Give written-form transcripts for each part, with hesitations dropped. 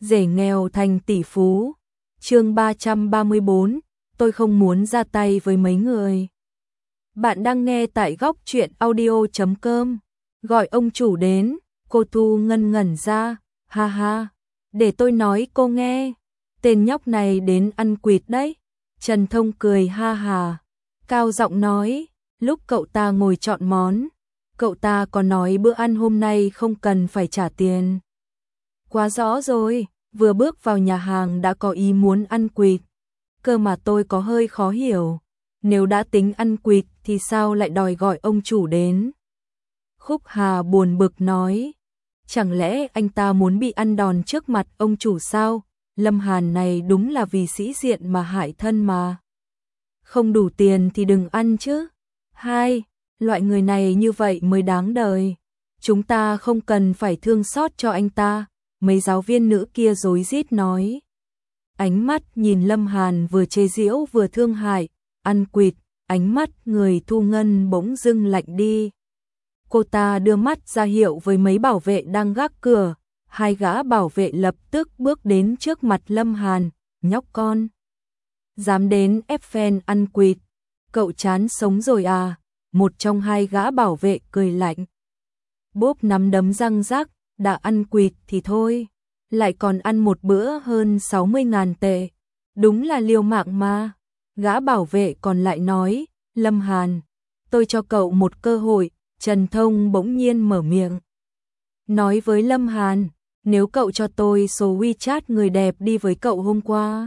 rể nghèo thành tỷ phú. Chương 334, tôi không muốn ra tay với mấy người. Bạn đang nghe tại góc truyện audio.com. Gọi ông chủ đến, cô Thu ngân ngẩn ra, ha ha, để tôi nói cô nghe, tên nhóc này đến ăn quỵt đấy. Trần Thông cười ha hà, cao giọng nói, lúc cậu ta ngồi chọn món, cậu ta có nói bữa ăn hôm nay không cần phải trả tiền. Quá rõ rồi, vừa bước vào nhà hàng đã có ý muốn ăn quỵt. Cơ mà tôi có hơi khó hiểu, nếu đã tính ăn quỵt thì sao lại đòi gọi ông chủ đến. Khúc Hà buồn bực nói, chẳng lẽ anh ta muốn bị ăn đòn trước mặt ông chủ sao? Lâm Hàn này đúng là vì sĩ diện mà hại thân mà. Không đủ tiền thì đừng ăn chứ. Hai, loại người này như vậy mới đáng đời. Chúng ta không cần phải thương xót cho anh ta. Mấy giáo viên nữ kia rối rít nói. Ánh mắt nhìn Lâm Hàn vừa chế giễu vừa thương hại, ăn quỵt, ánh mắt người Thu Ngân bỗng dưng lạnh đi. Cô ta đưa mắt ra hiệu với mấy bảo vệ đang gác cửa, hai gã bảo vệ lập tức bước đến trước mặt Lâm Hàn, nhóc con. Dám đến Eiffel ăn quỵt, cậu chán sống rồi à? Một trong hai gã bảo vệ cười lạnh. Bốp nắm đấm răng rắc, đã ăn quỵt thì thôi, lại còn ăn một bữa hơn 60.000 tệ. Đúng là liều mạng mà. Gã bảo vệ còn lại nói, Lâm Hàn, tôi cho cậu một cơ hội. Trần Thông bỗng nhiên mở miệng. Nói với Lâm Hàn, nếu cậu cho tôi số WeChat người đẹp đi với cậu hôm qua,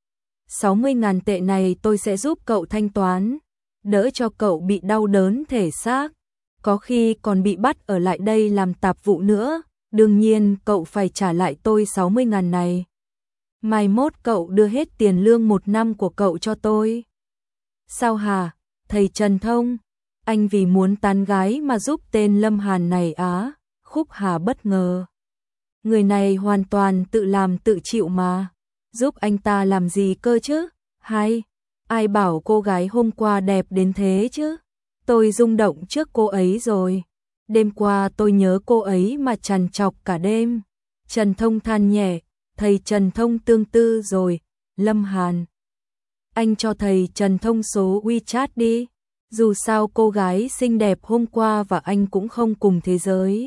60.000 tệ này tôi sẽ giúp cậu thanh toán, đỡ cho cậu bị đau đớn thể xác, có khi còn bị bắt ở lại đây làm tạp vụ nữa, đương nhiên cậu phải trả lại tôi 60.000 này. Mai mốt cậu đưa hết tiền lương 1 năm của cậu cho tôi. Sao hả, thầy Trần Thông? Anh vì muốn tán gái mà giúp tên Lâm Hàn này á? Khúc Hà bất ngờ. Người này hoàn toàn tự làm tự chịu mà. Giúp anh ta làm gì cơ chứ? Hay, ai bảo cô gái hôm qua đẹp đến thế chứ? Tôi rung động trước cô ấy rồi. Đêm qua tôi nhớ cô ấy mà trằn trọc cả đêm. Trần Thông than nhẹ, thầy Trần Thông tương tư rồi. Lâm Hàn, anh cho thầy Trần Thông số WeChat đi. Dù sao cô gái xinh đẹp hôm qua và anh cũng không cùng thế giới.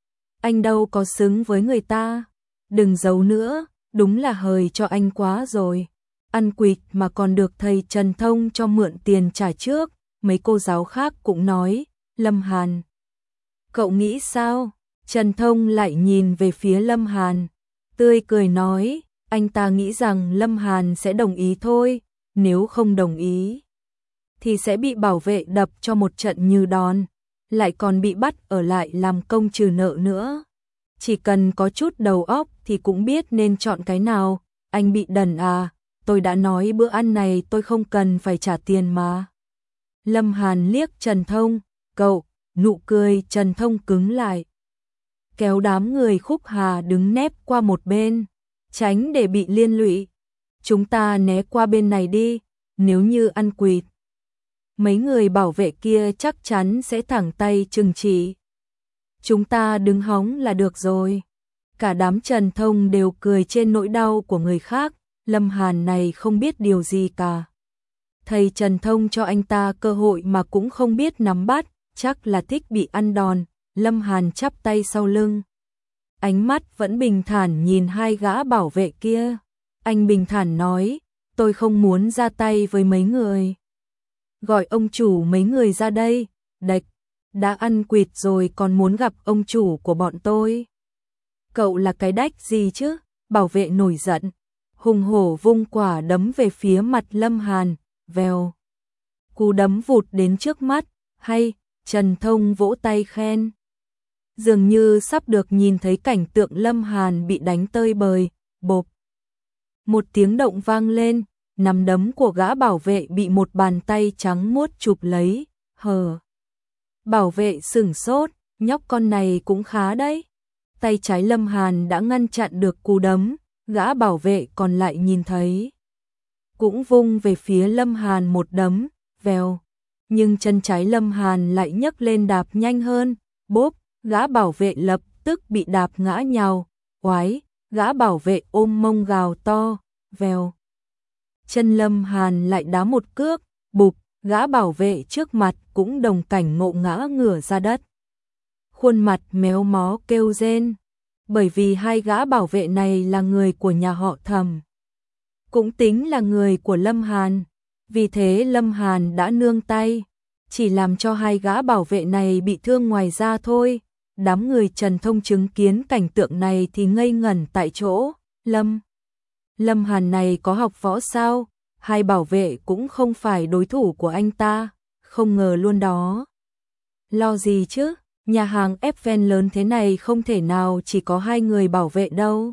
Anh đâu có xứng với người ta. Đừng giấu nữa, đúng là hời cho anh quá rồi. Ăn quỵt mà còn được thầy Trần Thông cho mượn tiền trả trước. Mấy cô giáo khác cũng nói, Lâm Hàn, cậu nghĩ sao? Trần Thông lại nhìn về phía Lâm Hàn, tươi cười nói, anh ta nghĩ rằng Lâm Hàn sẽ đồng ý thôi, nếu không đồng ý thì sẽ bị bảo vệ đập cho một trận như đòn, lại còn bị bắt ở lại làm công trừ nợ nữa. Chỉ cần có chút đầu óc thì cũng biết nên chọn cái nào. Anh bị đần à? Tôi đã nói bữa ăn này tôi không cần phải trả tiền mà. Lâm Hàn liếc Trần Thông, cậu, nụ cười Trần Thông cứng lại. Kéo đám người Khúc Hà đứng nép qua một bên, tránh để bị liên lụy. Chúng ta né qua bên này đi, nếu như ăn quỵt, mấy người bảo vệ kia chắc chắn sẽ thẳng tay trừng trị. Chúng ta đứng hóng là được rồi. Cả đám Trần Thông đều cười trên nỗi đau của người khác. Lâm Hàn này không biết điều gì cả. Thầy Trần Thông cho anh ta cơ hội mà cũng không biết nắm bắt, chắc là thích bị ăn đòn. Lâm Hàn chắp tay sau lưng, ánh mắt vẫn bình thản nhìn hai gã bảo vệ kia. Anh bình thản nói, tôi không muốn ra tay với mấy người. Gọi ông chủ mấy người ra đây. Đạch, đã ăn quỵt rồi còn muốn gặp ông chủ của bọn tôi. Cậu là cái đách gì chứ? Bảo vệ nổi giận, hùng hổ vung quả đấm về phía mặt Lâm Hàn. Vèo, cú đấm vụt đến trước mắt. Hay, Trần Thông vỗ tay khen. Dường như sắp được nhìn thấy cảnh tượng Lâm Hàn bị đánh tơi bời. Bộp, một tiếng động vang lên, nắm đấm của gã bảo vệ bị một bàn tay trắng muốt chụp lấy. Hờ, bảo vệ sửng sốt, nhóc con này cũng khá đấy. Tay trái Lâm Hàn đã ngăn chặn được cú đấm, gã bảo vệ còn lại nhìn thấy, cũng vung về phía Lâm Hàn một đấm. Vèo, nhưng chân trái Lâm Hàn lại nhấc lên đạp nhanh hơn. Bốp, gã bảo vệ lập tức bị đạp ngã nhào. Oái, Gã bảo vệ ôm mông gào to, vèo. Chân Lâm Hàn lại đá một cước, bụp, gã bảo vệ trước mặt cũng đồng cảnh ngộ ngã ngửa ra đất. Khuôn mặt méo mó kêu rên, bởi vì hai gã bảo vệ này là người của nhà họ Thẩm, cũng tính là người của Lâm Hàn, vì thế Lâm Hàn đã nương tay, chỉ làm cho hai gã bảo vệ này bị thương ngoài da thôi. Đám người Trần Thông chứng kiến cảnh tượng này thì ngây ngẩn tại chỗ. Lâm Hàn này có học võ sao? Hai bảo vệ cũng không phải đối thủ của anh ta, không ngờ luôn đó. Lo gì chứ, nhà hàng Eiffel lớn thế này không thể nào chỉ có hai người bảo vệ đâu.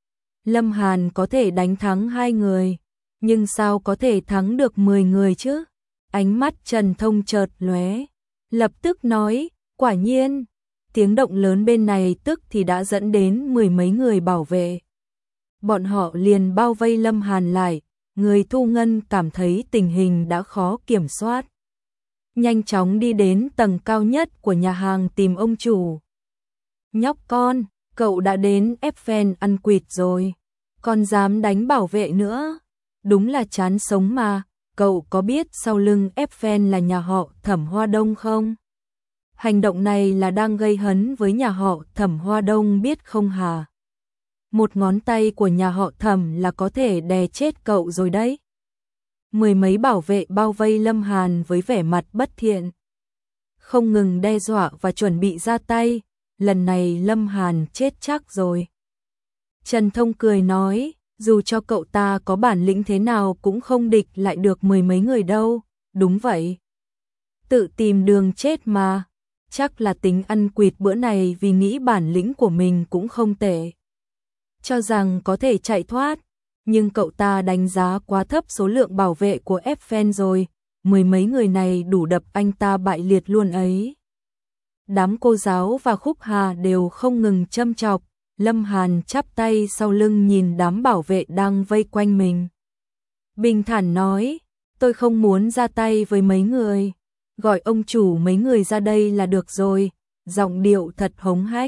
Lâm Hàn có thể đánh thắng hai người, nhưng sao có thể thắng được 10 người chứ? Ánh mắt Trần Thông chợt lóe, lập tức nói, quả nhiên. Tiếng động lớn bên này tức thì đã dẫn đến 10 mấy người bảo vệ. Bọn họ liền bao vây Lâm Hàn lại, người thu ngân cảm thấy tình hình đã khó kiểm soát. Nhanh chóng đi đến tầng cao nhất của nhà hàng tìm ông chủ. Nhóc con, cậu đã đến Eiffel ăn quỵt rồi, còn dám đánh bảo vệ nữa. Đúng là chán sống mà, cậu có biết sau lưng Eiffel là nhà họ Thẩm Hoa Đông không? Hành động này là đang gây hấn với nhà họ Thẩm Hoa Đông biết không hả? Một ngón tay của nhà họ Thẩm là có thể đè chết cậu rồi đấy. Mười mấy bảo vệ bao vây Lâm Hàn với vẻ mặt bất thiện, không ngừng đe dọa và chuẩn bị ra tay. Lần này Lâm Hàn chết chắc rồi. Trần Thông cười nói, dù cho cậu ta có bản lĩnh thế nào cũng không địch lại được mười mấy người đâu. Đúng vậy, tự tìm đường chết mà. Chắc là tính ăn quỵt bữa này vì nghĩ bản lĩnh của mình cũng không tệ, cho rằng có thể chạy thoát, nhưng cậu ta đánh giá quá thấp số lượng bảo vệ của Eiffel rồi, mười mấy người này đủ đập anh ta bại liệt luôn ấy. Đám cô giáo và Khúc Hà đều không ngừng châm chọc. Lâm Hàn chắp tay sau lưng nhìn đám bảo vệ đang vây quanh mình, bình thản nói, tôi không muốn ra tay với mấy người, gọi ông chủ mấy người ra đây là được rồi, giọng điệu thật hống hách.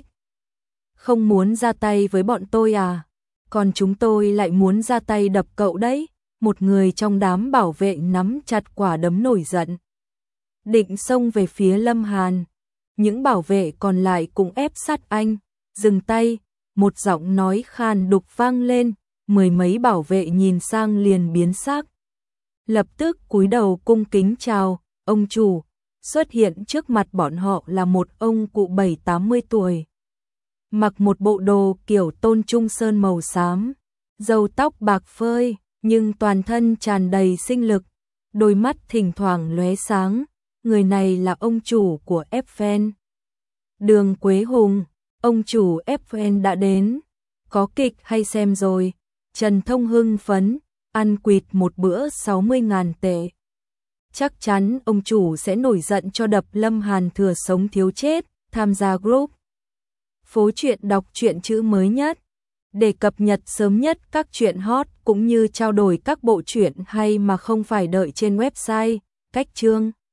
Không muốn ra tay với bọn tôi à? Còn chúng tôi lại muốn ra tay đập cậu đấy. Một người trong đám bảo vệ nắm chặt quả đấm nổi giận, định xông về phía Lâm Hàn. Những bảo vệ còn lại cũng ép sát anh. Dừng tay, một giọng nói khan đục vang lên. Mười mấy bảo vệ nhìn sang liền biến sắc, lập tức cúi đầu cung kính chào ông chủ. Xuất hiện trước mặt bọn họ là một ông cụ 70-80 tuổi, mặc một bộ đồ kiểu Tôn Trung Sơn màu xám, râu tóc bạc phơi, nhưng toàn thân tràn đầy sinh lực, đôi mắt thỉnh thoảng lóe sáng. Người này là ông chủ của Eiffel, Đường Quế Hùng. Ông chủ Eiffel đã đến, có kịch hay xem rồi? Trần Thông hưng phấn, ăn quỵt một bữa 60.000 tệ. Chắc chắn ông chủ sẽ nổi giận cho đập Lâm Hàn thừa sống thiếu chết. Tham gia group Phố Truyện đọc truyện chữ mới nhất để cập nhật sớm nhất các truyện hot cũng như trao đổi các bộ truyện hay mà không phải đợi trên website. Cách chương